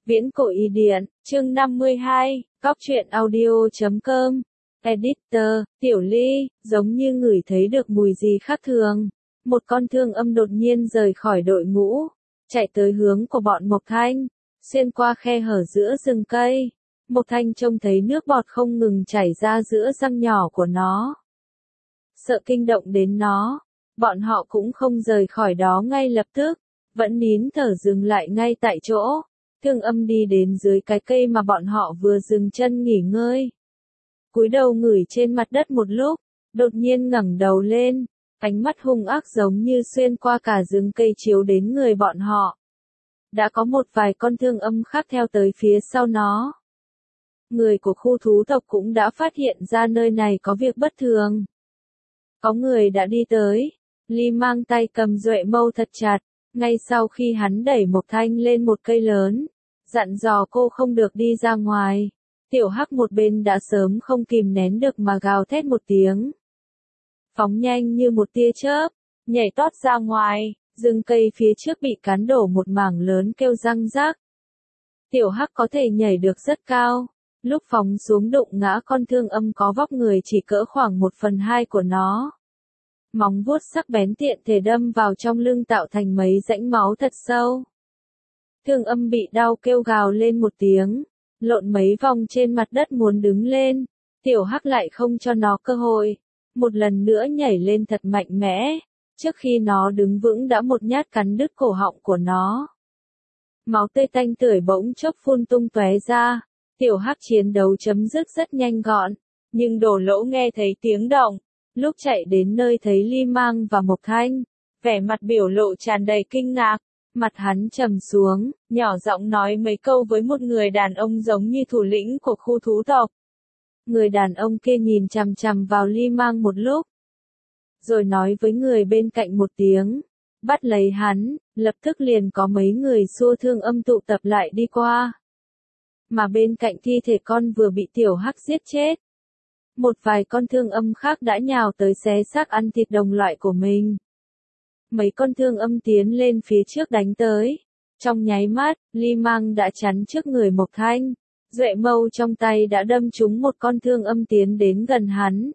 Viễn cổ y điện, chương 52, Cóc truyện audio.com. Editor, Tiểu Ly, giống như ngửi thấy được mùi gì khác thường. Một con thương âm đột nhiên rời khỏi đội ngũ, chạy tới hướng của bọn Mộc Thanh, xuyên qua khe hở giữa rừng cây. Mộc Thanh trông thấy nước bọt không ngừng chảy ra giữa răng nhỏ của nó. Sợ kinh động đến nó, bọn họ cũng không rời khỏi đó ngay lập tức, vẫn nín thở dừng lại ngay tại chỗ. Thương âm đi đến dưới cái cây mà bọn họ vừa dừng chân nghỉ ngơi. Cúi đầu ngửi trên mặt đất một lúc, đột nhiên ngẩng đầu lên, ánh mắt hung ác giống như xuyên qua cả rừng cây chiếu đến người bọn họ. Đã có một vài con thương âm khác theo tới phía sau nó. Người của khu thú tộc cũng đã phát hiện ra nơi này có việc bất thường. Có người đã đi tới, Ly mang tay cầm duệ mâu thật chặt, ngay sau khi hắn đẩy Mộc Thanh lên một cây lớn, dặn dò cô không được đi ra ngoài. Tiểu Hắc một bên đã sớm không kìm nén được mà gào thét một tiếng. Phóng nhanh như một tia chớp, nhảy tót ra ngoài, rừng cây phía trước bị cán đổ một mảng lớn kêu răng rắc. Tiểu Hắc có thể nhảy được rất cao, lúc phóng xuống đụng ngã con thương âm có vóc người chỉ cỡ khoảng 1/2 của nó. Móng vuốt sắc bén tiện thể đâm vào trong lưng tạo thành mấy rãnh máu thật sâu. Thương âm bị đau kêu gào lên một tiếng, lộn mấy vòng trên mặt đất muốn đứng lên. Tiểu Hắc lại không cho nó cơ hội, một lần nữa nhảy lên thật mạnh mẽ, trước khi nó đứng vững đã một nhát cắn đứt cổ họng của nó. Máu tươi tanh tưởi bỗng chốc phun tung tóe ra. Tiểu Hắc chiến đấu chấm dứt rất nhanh gọn, nhưng Đồ Lỗ nghe thấy tiếng động, lúc chạy đến nơi thấy Ly Mang và Mộc Thanh, vẻ mặt biểu lộ tràn đầy kinh ngạc, mặt hắn trầm xuống, nhỏ giọng nói mấy câu với một người đàn ông giống như thủ lĩnh của khu thú tộc. Người đàn ông kia nhìn chằm chằm vào Ly Mang một lúc, rồi nói với người bên cạnh một tiếng, bắt lấy hắn. Lập tức liền có mấy người xua thương âm tụ tập lại đi qua. Mà bên cạnh thi thể con vừa bị Tiểu Hắc giết chết, một vài con thương âm khác đã nhào tới xé xác ăn thịt đồng loại của mình. Mấy con thương âm tiến lên phía trước đánh tới. Trong nháy mắt, Ly Mang đã chắn trước người Mộc Thanh. Duệ mâu trong tay đã đâm trúng một con thương âm tiến đến gần hắn.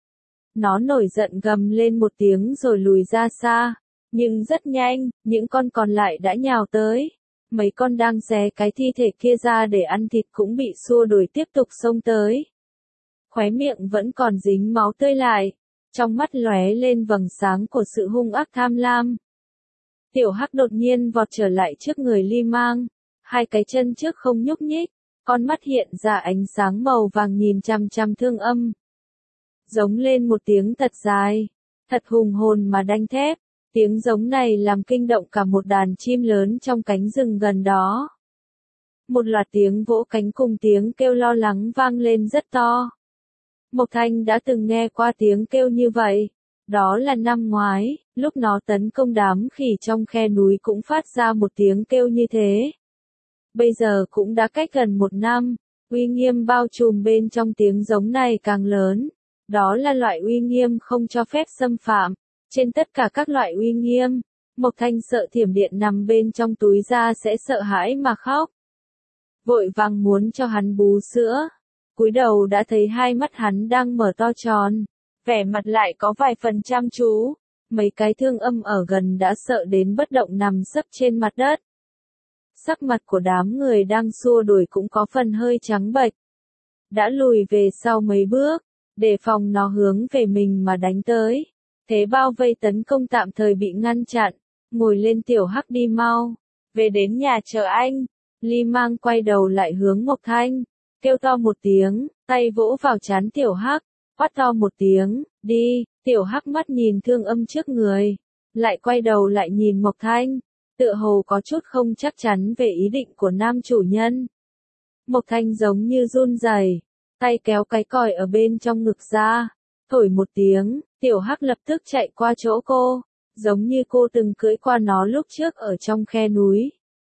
Nó nổi giận gầm lên một tiếng rồi lùi ra xa. Nhưng rất nhanh, những con còn lại đã nhào tới. Mấy con đang xé cái thi thể kia ra để ăn thịt cũng bị xua đuổi tiếp tục xông tới. Khóe miệng vẫn còn dính máu tươi lại, trong mắt lóe lên vầng sáng của sự hung ác tham lam. Tiểu Hắc đột nhiên vọt trở lại trước người Ly Mang, hai cái chân trước không nhúc nhích, con mắt hiện ra ánh sáng màu vàng nhìn chằm chằm thương âm. Giống lên một tiếng thật dài, thật hùng hồn mà đanh thép, tiếng giống này làm kinh động cả một đàn chim lớn trong cánh rừng gần đó. Một loạt tiếng vỗ cánh cùng tiếng kêu lo lắng vang lên rất to. Mộc Thanh đã từng nghe qua tiếng kêu như vậy, đó là năm ngoái, lúc nó tấn công đám khỉ trong khe núi cũng phát ra một tiếng kêu như thế. Bây giờ cũng đã cách gần 1 năm, uy nghiêm bao trùm bên trong tiếng giống này càng lớn, đó là loại uy nghiêm không cho phép xâm phạm, trên tất cả các loại uy nghiêm. Mộc Thanh sợ thiểm điện nằm bên trong túi ra sẽ sợ hãi mà khóc. Vội vàng muốn cho hắn bú sữa. Cúi đầu đã thấy hai mắt hắn đang mở to tròn, vẻ mặt lại có vài phần chăm chú. Mấy cái thương âm ở gần đã sợ đến bất động nằm sấp trên mặt đất. Sắc mặt của đám người đang xua đuổi cũng có phần hơi trắng bệch. Đã lùi về sau mấy bước, đề phòng nó hướng về mình mà đánh tới. Thế bao vây tấn công tạm thời bị ngăn chặn, ngồi lên Tiểu Hắc đi mau, về đến nhà chờ anh. Ly Mang quay đầu lại hướng Mộc Thanh, kêu to một tiếng, tay vỗ vào trán Tiểu Hắc, quát to một tiếng, đi. Tiểu Hắc mắt nhìn thương âm trước người, lại quay đầu lại nhìn Mộc Thanh, tựa hồ có chút không chắc chắn về ý định của nam chủ nhân. Mộc Thanh giống như run rẩy, tay kéo cái còi ở bên trong ngực ra, thổi một tiếng, Tiểu Hắc lập tức chạy qua chỗ cô, giống như cô từng cưỡi qua nó lúc trước ở trong khe núi.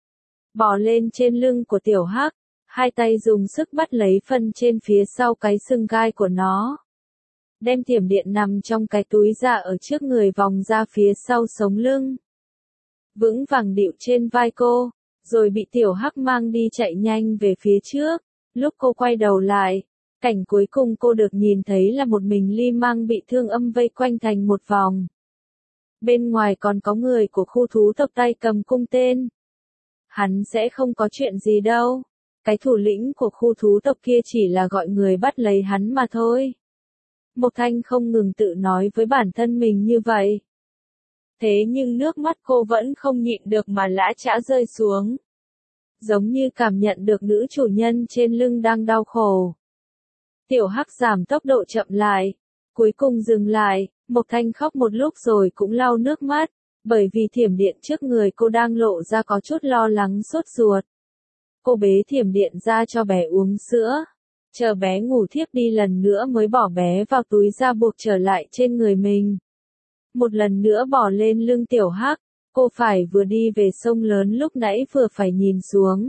Bò lên trên lưng của Tiểu Hắc, hai tay dùng sức bắt lấy phân trên phía sau cái xương gai của nó. Đem thiểm điện nằm trong cái túi ra ở trước người vòng ra phía sau sống lưng. Vững vàng điệu trên vai cô, rồi bị tiểu hắc mang đi chạy nhanh về phía trước. Lúc cô quay đầu lại, cảnh cuối cùng cô được nhìn thấy là một mình Ly Mang bị Thương Âm vây quanh thành một vòng. Bên ngoài còn có người của khu thú tộc tay cầm cung tên. Hắn sẽ không có chuyện gì đâu. Cái thủ lĩnh của khu thú tộc kia chỉ là gọi người bắt lấy hắn mà thôi. Mộc Thanh không ngừng tự nói với bản thân mình như vậy. Thế nhưng nước mắt cô vẫn không nhịn được mà lã chã rơi xuống. Giống như cảm nhận được nữ chủ nhân trên lưng đang đau khổ. Tiểu Hắc giảm tốc độ chậm lại. Cuối cùng dừng lại, Mộc Thanh khóc một lúc rồi cũng lau nước mắt. Bởi vì thiểm điện trước người cô đang lộ ra có chút lo lắng sốt ruột. Cô bế thiểm điện ra cho bé uống sữa. Chờ bé ngủ thiếp đi lần nữa mới bỏ bé vào túi ra buộc trở lại trên người mình. Một lần nữa bỏ lên lưng Tiểu Hắc, cô phải vừa đi về sông lớn lúc nãy vừa phải nhìn xuống.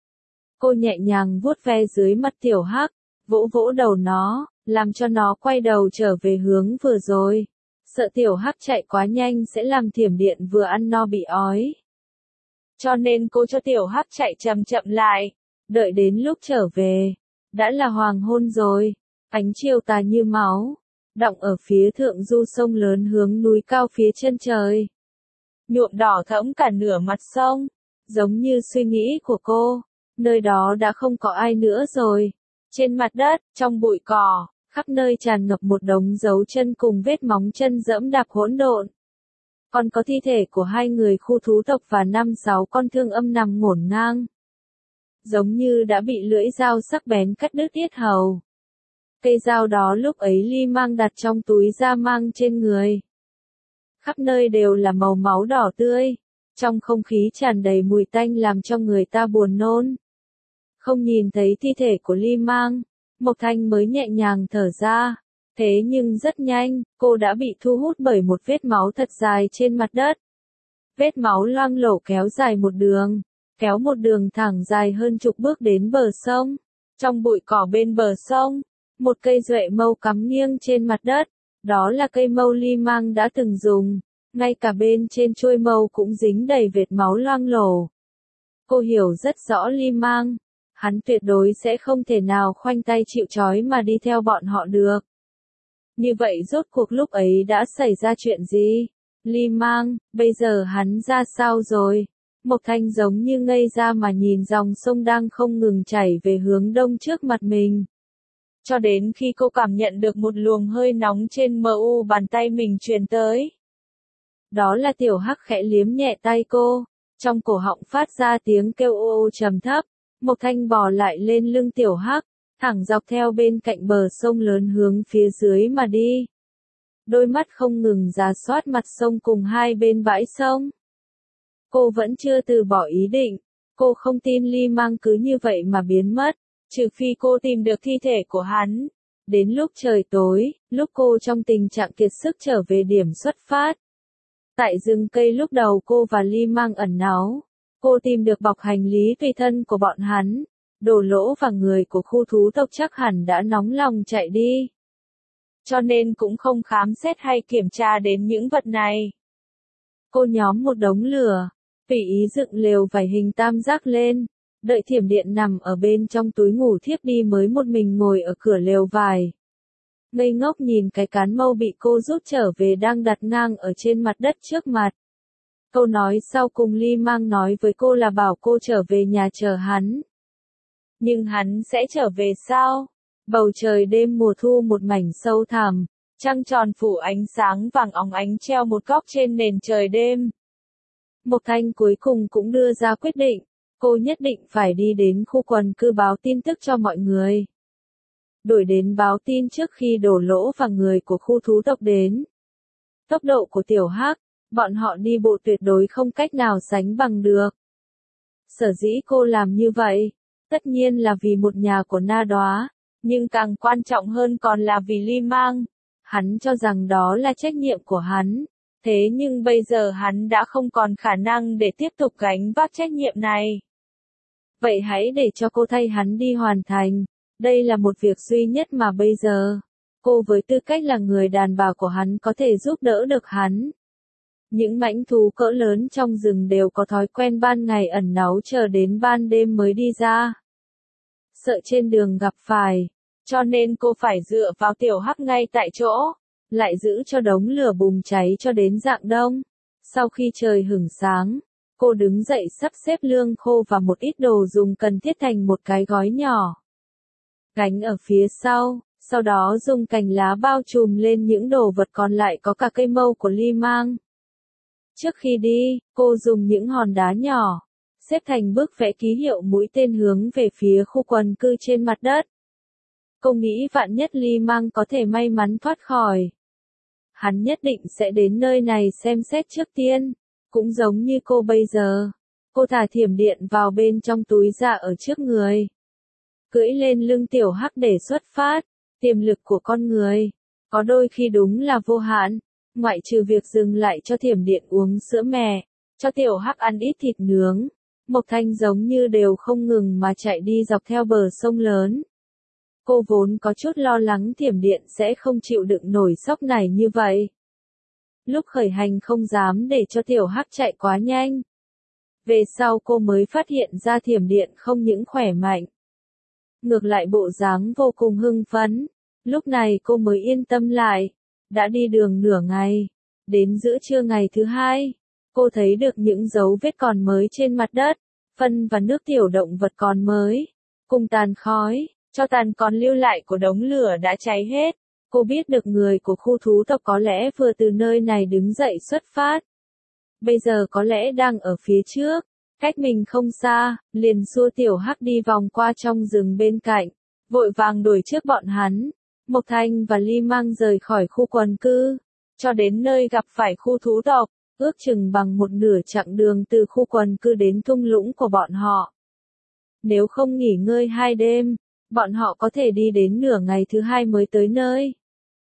Cô nhẹ nhàng vuốt ve dưới mặt Tiểu Hắc, vỗ vỗ đầu nó, làm cho nó quay đầu trở về hướng vừa rồi. Sợ Tiểu Hắc chạy quá nhanh sẽ làm thiểm điện vừa ăn no bị ói. Cho nên cô cho Tiểu Hắc chạy chậm chậm lại, đợi đến lúc trở về. Đã là hoàng hôn rồi, ánh chiều tà như máu, đọng ở phía thượng du sông lớn hướng núi cao phía chân trời. Nhuộm đỏ thẫm cả nửa mặt sông, giống như suy nghĩ của cô, nơi đó đã không có ai nữa rồi. Trên mặt đất, trong bụi cỏ, khắp nơi tràn ngập một đống dấu chân cùng vết móng chân dẫm đạp hỗn độn. Còn có thi thể của 2 người khu thú tộc và 5-6 con Thương Âm nằm ngổn ngang. Giống như đã bị lưỡi dao sắc bén cắt đứt yết hầu. Cây dao đó lúc ấy Ly Mang đặt trong túi da mang trên người. Khắp nơi đều là màu máu đỏ tươi, trong không khí tràn đầy mùi tanh làm cho người ta buồn nôn. Không nhìn thấy thi thể của Ly Mang, Mộc Thanh mới nhẹ nhàng thở ra. Thế nhưng rất nhanh, cô đã bị thu hút bởi một vết máu thật dài trên mặt đất. Vết máu loang lổ kéo dài một đường. Kéo một đường thẳng dài hơn chục bước đến bờ sông. Trong bụi cỏ bên bờ sông, một cây duệ mâu cắm nghiêng trên mặt đất. Đó là cây mâu Ly Mang đã từng dùng. Ngay cả bên trên chuôi mâu cũng dính đầy vệt máu loang lổ. Cô hiểu rất rõ Ly Mang. Hắn tuyệt đối sẽ không thể nào khoanh tay chịu trói mà đi theo bọn họ được. Như vậy rốt cuộc lúc ấy đã xảy ra chuyện gì? Ly Mang, bây giờ hắn ra sao rồi? Mộc Thanh giống như ngây ra mà nhìn dòng sông đang không ngừng chảy về hướng đông trước mặt mình. Cho đến khi cô cảm nhận được một luồng hơi nóng trên mu bàn tay mình truyền tới. Đó là Tiểu Hắc khẽ liếm nhẹ tay cô, trong cổ họng phát ra tiếng kêu ô ô trầm thấp. Mộc Thanh bò lại lên lưng Tiểu Hắc, thẳng dọc theo bên cạnh bờ sông lớn hướng phía dưới mà đi. Đôi mắt không ngừng rà soát mặt sông cùng hai bên bãi sông. Cô vẫn chưa từ bỏ ý định, cô không tin Ly Mang cứ như vậy mà biến mất, trừ phi cô tìm được thi thể của hắn. Đến lúc trời tối, lúc cô trong tình trạng kiệt sức trở về điểm xuất phát. Tại rừng cây lúc đầu cô và Ly Mang ẩn náu, cô tìm được bọc hành lý tùy thân của bọn hắn. Đồ Lỗ và người của khu thú tộc chắc hẳn đã nóng lòng chạy đi. Cho nên cũng không khám xét hay kiểm tra đến những vật này. Cô nhóm một đống lửa, tùy ý dựng lều vải hình tam giác lên, đợi thiểm điện nằm ở bên trong túi ngủ thiếp đi mới một mình ngồi ở cửa lều vải. Ngây ngốc nhìn cái cán mâu bị cô rút trở về đang đặt ngang ở trên mặt đất trước mặt. Câu nói sau cùng Ly Mang nói với cô là bảo cô trở về nhà chờ hắn. Nhưng hắn sẽ trở về sao? Bầu trời đêm mùa thu một mảnh sâu thẳm, trăng tròn phủ ánh sáng vàng óng ánh treo một góc trên nền trời đêm. Mộc Thanh cuối cùng cũng đưa ra quyết định, cô nhất định phải đi đến khu quần cư báo tin tức cho mọi người. Đuổi đến báo tin trước khi Đồ Lỗ và người của khu thú tộc đến. Tốc độ của Tiểu Hắc, bọn họ đi bộ tuyệt đối không cách nào sánh bằng được. Sở dĩ cô làm như vậy, tất nhiên là vì một nhà của Na Đóa, nhưng càng quan trọng hơn còn là vì Ly Mang. Hắn cho rằng đó là trách nhiệm của hắn, thế nhưng bây giờ hắn đã không còn khả năng để tiếp tục gánh vác trách nhiệm này. Vậy hãy để cho cô thay hắn đi hoàn thành, đây là một việc duy nhất mà bây giờ, cô với tư cách là người đàn bà của hắn có thể giúp đỡ được hắn. Những mãnh thú cỡ lớn trong rừng đều có thói quen ban ngày ẩn náu chờ đến ban đêm mới đi ra. Sợ trên đường gặp phải, cho nên cô phải dựa vào tiểu hắc ngay tại chỗ, lại giữ cho đống lửa bùng cháy cho đến rạng đông. Sau khi trời hửng sáng, cô đứng dậy sắp xếp lương khô và một ít đồ dùng cần thiết thành một cái gói nhỏ. Gánh ở phía sau đó dùng cành lá bao trùm lên những đồ vật còn lại có cả cây mâu của Ly Mang. Trước khi đi, cô dùng những hòn đá nhỏ, xếp thành bức vẽ ký hiệu mũi tên hướng về phía khu quần cư trên mặt đất. Cô nghĩ vạn nhất Ly Mang có thể may mắn thoát khỏi. Hắn nhất định sẽ đến nơi này xem xét trước tiên, cũng giống như cô bây giờ. Cô thả thiểm điện vào bên trong túi ra ở trước người. Cưỡi lên lưng tiểu hắc để xuất phát, tiềm lực của con người, có đôi khi đúng là vô hạn, ngoại trừ việc dừng lại cho thiểm điện uống sữa mẹ, cho tiểu hắc ăn ít thịt nướng. Mộc Thanh giống như đều không ngừng mà chạy đi dọc theo bờ sông lớn. Cô vốn có chút lo lắng thiểm điện sẽ không chịu đựng nổi sóc này như vậy. Lúc khởi hành không dám để cho tiểu hắc chạy quá nhanh. Về sau cô mới phát hiện ra thiểm điện không những khỏe mạnh, ngược lại bộ dáng vô cùng hưng phấn. Lúc này cô mới yên tâm lại. Đã đi đường nửa ngày, đến giữa trưa ngày thứ hai, cô thấy được những dấu vết còn mới trên mặt đất, phân và nước tiểu động vật còn mới, cùng tàn khói, cho tàn còn lưu lại của đống lửa đã cháy hết. Cô biết được người của khu thú tộc có lẽ vừa từ nơi này đứng dậy xuất phát. Bây giờ có lẽ đang ở phía trước, cách mình không xa, liền xua tiểu hắc đi vòng qua trong rừng bên cạnh, vội vàng đuổi trước bọn hắn. Mộc Thanh và Ly Mang rời khỏi khu quần cư, cho đến nơi gặp phải khu thú tộc, ước chừng bằng một nửa chặng đường từ khu quần cư đến thung lũng của bọn họ. Nếu không nghỉ ngơi 2 đêm, bọn họ có thể đi đến nửa ngày thứ hai mới tới nơi.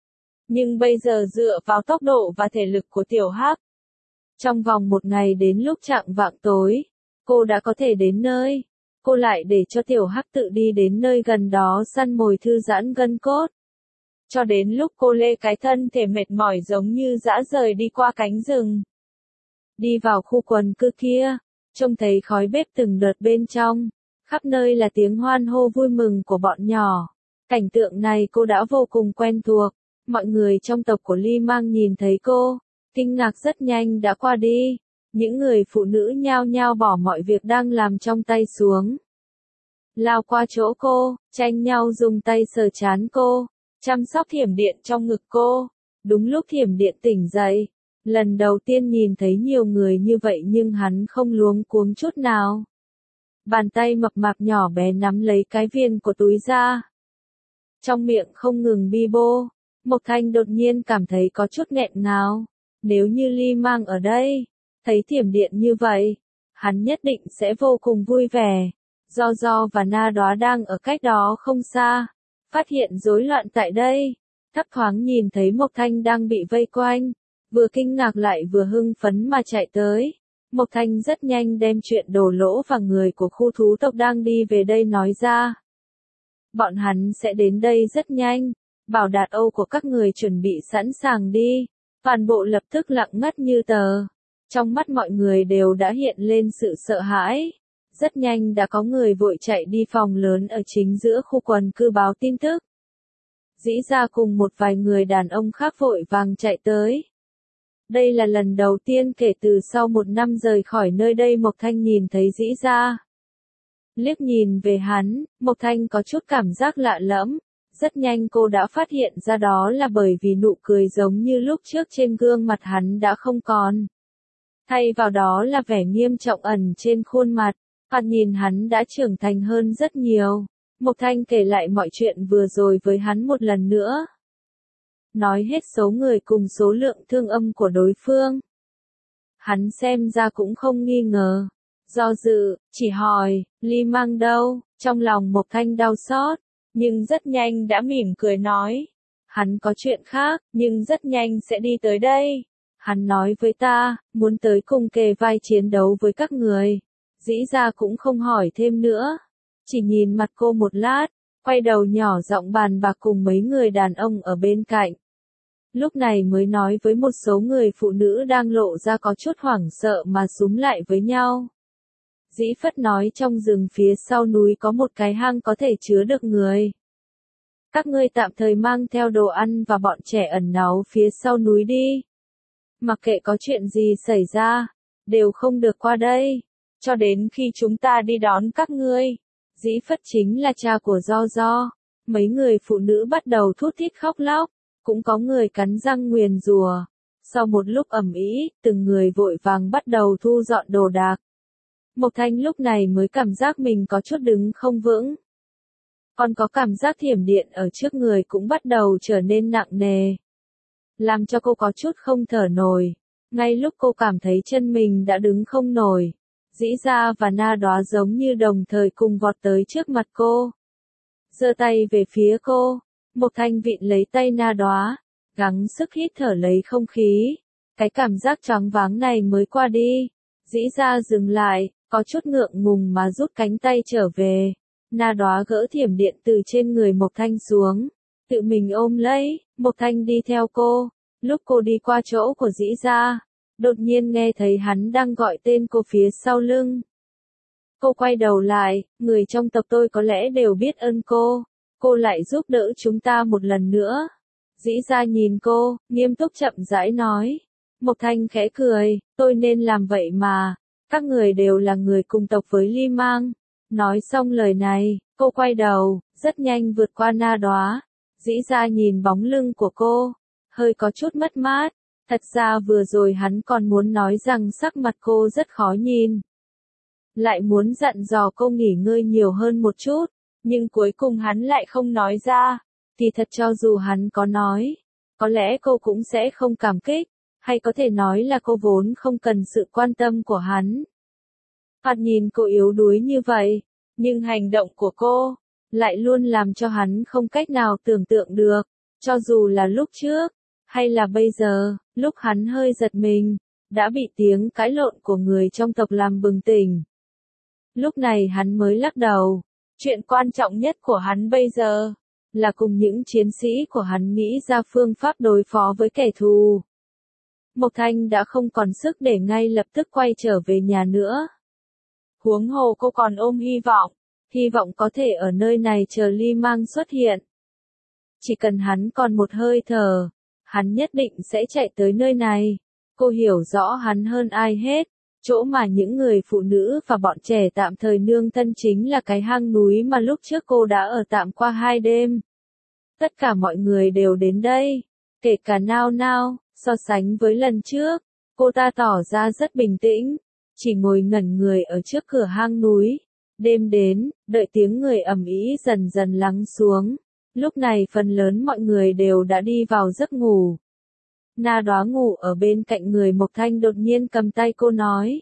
Nhưng bây giờ dựa vào tốc độ và thể lực của tiểu hắc, trong vòng 1 ngày đến lúc chạng vạng tối, cô đã có thể đến nơi. Cô lại để cho tiểu hắc tự đi đến nơi gần đó săn mồi thư giãn gân cốt. Cho đến lúc cô lê cái thân thể mệt mỏi giống như dã rời đi qua cánh rừng. Đi vào khu quần cư kia, trông thấy khói bếp từng đợt bên trong, khắp nơi là tiếng hoan hô vui mừng của bọn nhỏ. Cảnh tượng này cô đã vô cùng quen thuộc. Mọi người trong tộc của Ly Mang nhìn thấy cô, kinh ngạc rất nhanh đã qua đi. Những người phụ nữ nhao nhao bỏ mọi việc đang làm trong tay xuống, lao qua chỗ cô, tranh nhau dùng tay sờ trán cô, chăm sóc thiểm điện trong ngực cô. Đúng lúc thiểm điện tỉnh dậy, lần đầu tiên nhìn thấy nhiều người như vậy nhưng hắn không luống cuống chút nào. Bàn tay mập mạp nhỏ bé nắm lấy cái viên của túi ra, trong miệng không ngừng bi bô. Mộc Thanh đột nhiên cảm thấy có chút nghẹn ngào. Nếu như Ly Mang ở đây, thấy thiểm điện như vậy, hắn nhất định sẽ vô cùng vui vẻ. Do và Na Đóa đang ở cách đó không xa, phát hiện rối loạn tại đây, thấp thoáng nhìn thấy Mộc Thanh đang bị vây quanh, vừa kinh ngạc lại vừa hưng phấn mà chạy tới. Mộc Thanh rất nhanh đem chuyện đổ lỗ và người của khu thú tộc đang đi về đây nói ra. Bọn hắn sẽ đến đây rất nhanh, bảo Đạt Âu của các người chuẩn bị sẵn sàng đi. Toàn bộ lập tức lặng ngắt như tờ. Trong mắt mọi người đều đã hiện lên sự sợ hãi. Rất nhanh đã có người vội chạy đi phòng lớn ở chính giữa khu quần cư báo tin tức. Dĩ Ra cùng một vài người đàn ông khác vội vàng chạy tới. Đây là lần đầu tiên kể từ sau 1 năm rời khỏi nơi đây Mộc Thanh nhìn thấy Dĩ Ra. Liếc nhìn về hắn, Mộc Thanh có chút cảm giác lạ lẫm. Rất nhanh cô đã phát hiện ra đó là bởi vì nụ cười giống như lúc trước trên gương mặt hắn đã không còn. Thay vào đó là vẻ nghiêm trọng ẩn trên khuôn mặt, thoạt nhìn hắn đã trưởng thành hơn rất nhiều. Mộc Thanh kể lại mọi chuyện vừa rồi với hắn một lần nữa. Nói hết số người cùng số lượng thương âm của đối phương. Hắn xem ra cũng không nghi ngờ. Do dự, chỉ hỏi, Ly Mang đâu? Trong lòng Mộc Thanh đau xót, nhưng rất nhanh đã mỉm cười nói. Hắn có chuyện khác, nhưng rất nhanh sẽ đi tới đây. Hắn nói với ta, muốn tới cùng kề vai chiến đấu với các người. Dĩ Ra cũng không hỏi thêm nữa. Chỉ nhìn mặt cô một lát, quay đầu nhỏ giọng bàn bạc cùng mấy người đàn ông ở bên cạnh. lúc này mới nói với một số người phụ nữ đang lộ ra có chút hoảng sợ mà xúm lại với nhau. Dĩ Phất nói trong rừng phía sau núi có một cái hang có thể chứa được người. Các ngươi tạm thời mang theo đồ ăn và bọn trẻ ẩn náu phía sau núi đi. Mặc kệ có chuyện gì xảy ra, đều không được qua đây, cho đến khi chúng ta đi đón các ngươi. Dĩ Phất chính là cha của Do. Mấy người phụ nữ bắt đầu thút thít khóc lóc, cũng có người cắn răng nguyền rủa. Sau một lúc ầm ĩ, từng người vội vàng bắt đầu thu dọn đồ đạc. Mộc Thanh lúc này mới cảm giác mình có chút đứng không vững. Còn có cảm giác thiểm điện ở trước người cũng bắt đầu trở nên nặng nề, làm cho cô có chút không thở nổi. Ngay lúc cô cảm thấy chân mình đã đứng không nổi, Dĩ Gia và Na Đóa giống như đồng thời cùng vọt tới trước mặt cô. Giơ tay về phía cô, Mộc Thanh vịn lấy tay Na Đóa, gắng sức hít thở lấy không khí. Cái cảm giác choáng váng này mới qua đi. Dĩ Gia dừng lại, có chút ngượng ngùng mà rút cánh tay trở về. Na Đóa gỡ thiểm điện từ trên người Mộc Thanh xuống, tự mình ôm lấy. Mộc Thanh đi theo cô. Lúc cô đi qua chỗ của Dĩ Gia, đột nhiên nghe thấy hắn đang gọi tên cô phía sau lưng. Cô quay đầu lại, người trong tộc tôi có lẽ đều biết ơn cô lại giúp đỡ chúng ta một lần nữa. Dĩ Gia nhìn cô, nghiêm túc chậm rãi nói. Mộc Thanh khẽ cười, tôi nên làm vậy mà, các người đều là người cùng tộc với Ly Mang. Nói xong lời này, cô quay đầu, rất nhanh vượt qua Na Đóa. Dĩ Gia nhìn bóng lưng của cô, hơi có chút mất mát. Thật ra vừa rồi hắn còn muốn nói rằng sắc mặt cô rất khó nhìn, lại muốn dặn dò cô nghỉ ngơi nhiều hơn một chút, nhưng cuối cùng hắn lại không nói ra. Thì thật cho dù hắn có nói, có lẽ cô cũng sẽ không cảm kích, hay có thể nói là cô vốn không cần sự quan tâm của hắn. Thoạt nhìn cô yếu đuối như vậy, nhưng hành động của cô lại luôn làm cho hắn không cách nào tưởng tượng được, cho dù là lúc trước, hay là bây giờ. Lúc hắn hơi giật mình, đã bị tiếng cãi lộn của người trong tộc làm bừng tỉnh. Lúc này hắn mới lắc đầu. Chuyện quan trọng nhất của hắn bây giờ là cùng những chiến sĩ của hắn nghĩ ra phương pháp đối phó với kẻ thù. Mộc Thanh đã không còn sức để ngay lập tức quay trở về nhà nữa. Huống hồ cô còn ôm hy vọng có thể ở nơi này chờ Ly Mang xuất hiện. Chỉ cần hắn còn một hơi thở, hắn nhất định sẽ chạy tới nơi này. Cô hiểu rõ hắn hơn ai hết. Chỗ mà những người phụ nữ và bọn trẻ tạm thời nương thân chính là cái hang núi mà lúc trước cô đã ở tạm qua 2 đêm. Tất cả mọi người đều đến đây, kể cả Nao Nao. So sánh với lần trước, cô ta tỏ ra rất bình tĩnh, chỉ ngồi ngẩn người ở trước cửa hang núi. Đêm đến, đợi tiếng người ầm ĩ dần dần lắng xuống. Lúc này phần lớn mọi người đều đã đi vào giấc ngủ. Na Đóa ngủ ở bên cạnh người Mộc Thanh đột nhiên cầm tay cô nói.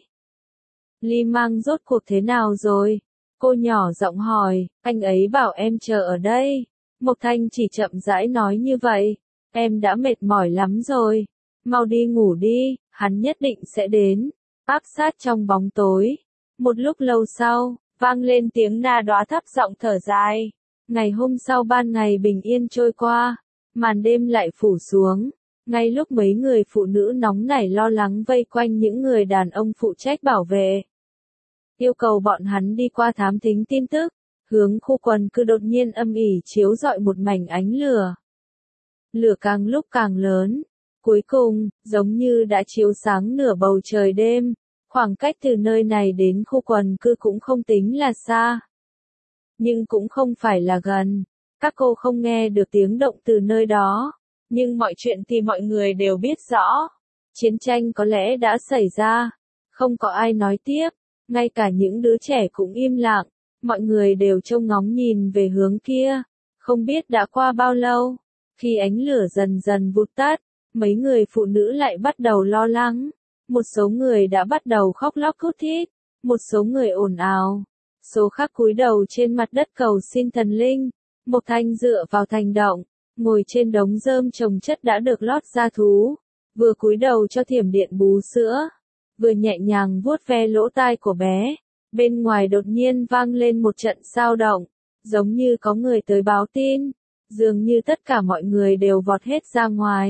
Ly Mang rốt cuộc thế nào rồi? Cô nhỏ giọng hỏi, anh ấy bảo em chờ ở đây. Mộc Thanh chỉ chậm rãi nói như vậy. Em đã mệt mỏi lắm rồi. Mau đi ngủ đi, hắn nhất định sẽ đến. Áp sát trong bóng tối. Một lúc lâu sau, vang lên tiếng Na Đóa thấp giọng thở dài. Ngày hôm sau ban ngày bình yên trôi qua, màn đêm lại phủ xuống. Ngay lúc mấy người phụ nữ nóng nảy lo lắng vây quanh những người đàn ông phụ trách bảo vệ, yêu cầu bọn hắn đi qua thám thính tin tức, hướng khu quần cư đột nhiên âm ỉ chiếu rọi một mảnh ánh lửa. Lửa càng lúc càng lớn, cuối cùng, giống như đã chiếu sáng nửa bầu trời đêm. Khoảng cách từ nơi này đến khu quần cư cũng không tính là xa, nhưng cũng không phải là gần. Các cô không nghe được tiếng động từ nơi đó, nhưng mọi chuyện thì mọi người đều biết rõ. Chiến tranh có lẽ đã xảy ra, không có ai nói tiếp, ngay cả những đứa trẻ cũng im lặng, mọi người đều trông ngóng nhìn về hướng kia. Không biết đã qua bao lâu, khi ánh lửa dần dần vụt tắt, mấy người phụ nữ lại bắt đầu lo lắng. Một số người đã bắt đầu khóc lóc thút thít, một số người ồn ào, số khác cúi đầu trên mặt đất cầu xin thần linh. Mộc Thanh dựa vào thành động, ngồi trên đống rơm chồng chất đã được lót da thú, vừa cúi đầu cho thiểm điện bú sữa, vừa nhẹ nhàng vuốt ve lỗ tai của bé. Bên ngoài đột nhiên vang lên một trận xao động, giống như có người tới báo tin, dường như tất cả mọi người đều vọt hết ra ngoài.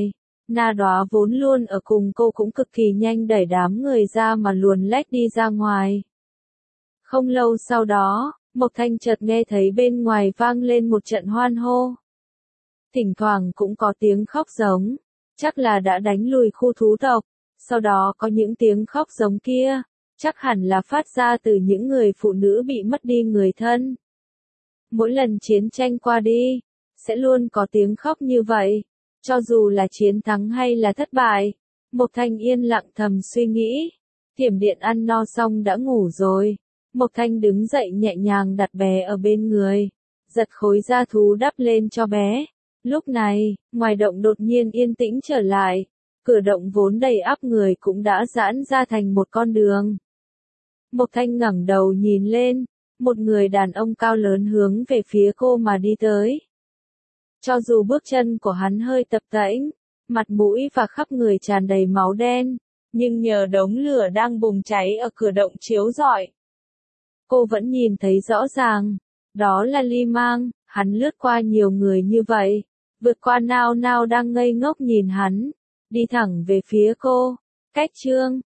Na Đóa vốn luôn ở cùng cô cũng cực kỳ nhanh đẩy đám người ra mà luồn lách đi ra ngoài. Không lâu sau đó, Mộc Thanh chợt nghe thấy bên ngoài vang lên một trận hoan hô. Thỉnh thoảng cũng có tiếng khóc giống, chắc là đã đánh lùi khu thú tộc, sau đó có những tiếng khóc giống kia, chắc hẳn là phát ra từ những người phụ nữ bị mất đi người thân. Mỗi lần chiến tranh qua đi, sẽ luôn có tiếng khóc như vậy, cho dù là chiến thắng hay là thất bại. Mộc Thanh yên lặng thầm suy nghĩ. Thiểm Điện ăn no xong đã ngủ rồi. Mộc Thanh đứng dậy nhẹ nhàng đặt bé ở bên người, giật khối da thú đắp lên cho bé. Lúc này, ngoài động đột nhiên yên tĩnh trở lại, cửa động vốn đầy ắp người cũng đã giãn ra thành một con đường. Mộc Thanh ngẩng đầu nhìn lên, một người đàn ông cao lớn hướng về phía cô mà đi tới. Cho dù bước chân của hắn hơi tập tễnh, mặt mũi và khắp người tràn đầy máu đen, nhưng nhờ đống lửa đang bùng cháy ở cửa động chiếu rọi, cô vẫn nhìn thấy rõ ràng, đó là Ly Mang. Hắn lướt qua nhiều người như vậy, vượt qua Nao Nao đang ngây ngốc nhìn hắn, đi thẳng về phía cô. Cách chương